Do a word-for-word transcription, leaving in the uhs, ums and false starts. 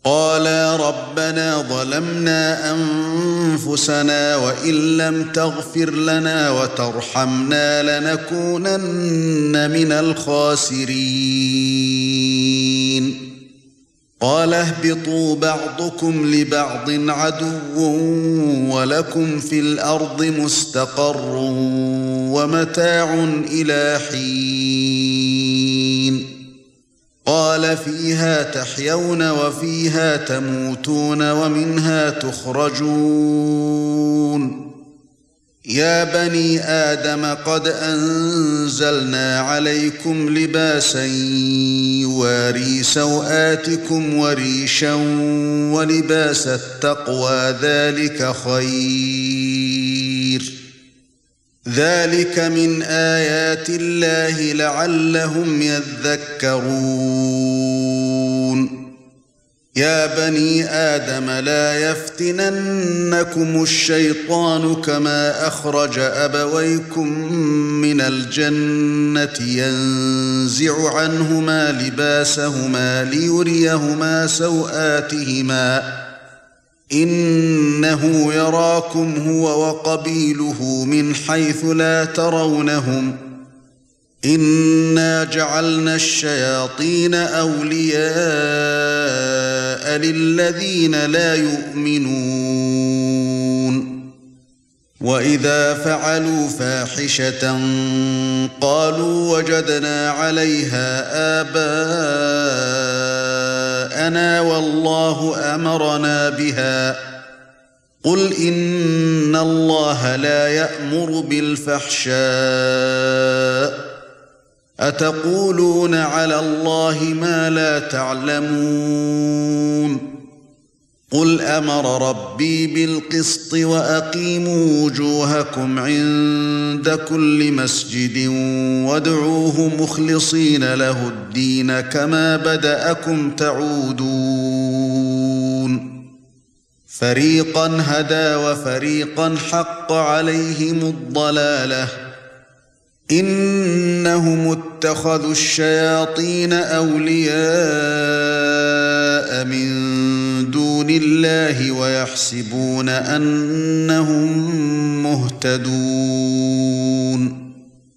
قالا ربنا ظلمنا أنفسنا وإن لم تغفر لنا وترحمنا لنكونن من الخاسرين قال اهبطوا بعضكم لبعض عدو ولكم في الأرض مستقر ومتاع إلى حين قال فيها تحيون وفيها تموتون ومنها تخرجون يا بني آدم قد أنزلنا عليكم لباسا يواري سوآتكم وريشا ولباس التقوى ذلك خير ذلك من آيات الله لعلهم يذكرون يا بني آدم لا يفتننكم الشيطان كما أخرج أبويكم من الجنة ينزع عنهما لباسهما ليريهما سوآتهما إنه يراكم هو وقبيله من حيث لا ترونهم إنا جعلنا الشياطين أولياء للذين لا يؤمنون وإذا فعلوا فاحشة قالوا وجدنا عليها آباءنا والله أمرنا بها قل إن الله لا يأمر بالفحشاء أتقولون على الله ما لا تعلمون قل أمر ربي بالقسط وأقيموا وجوهكم عند كل مسجد وادعوه مخلصين له الدين كما بدأكم تعودون فريقا هدى وفريقا حق عليهم الضلالة إنهم اتخذوا الشياطين أولياء من دون الله ويحسبون أنهم مهتدون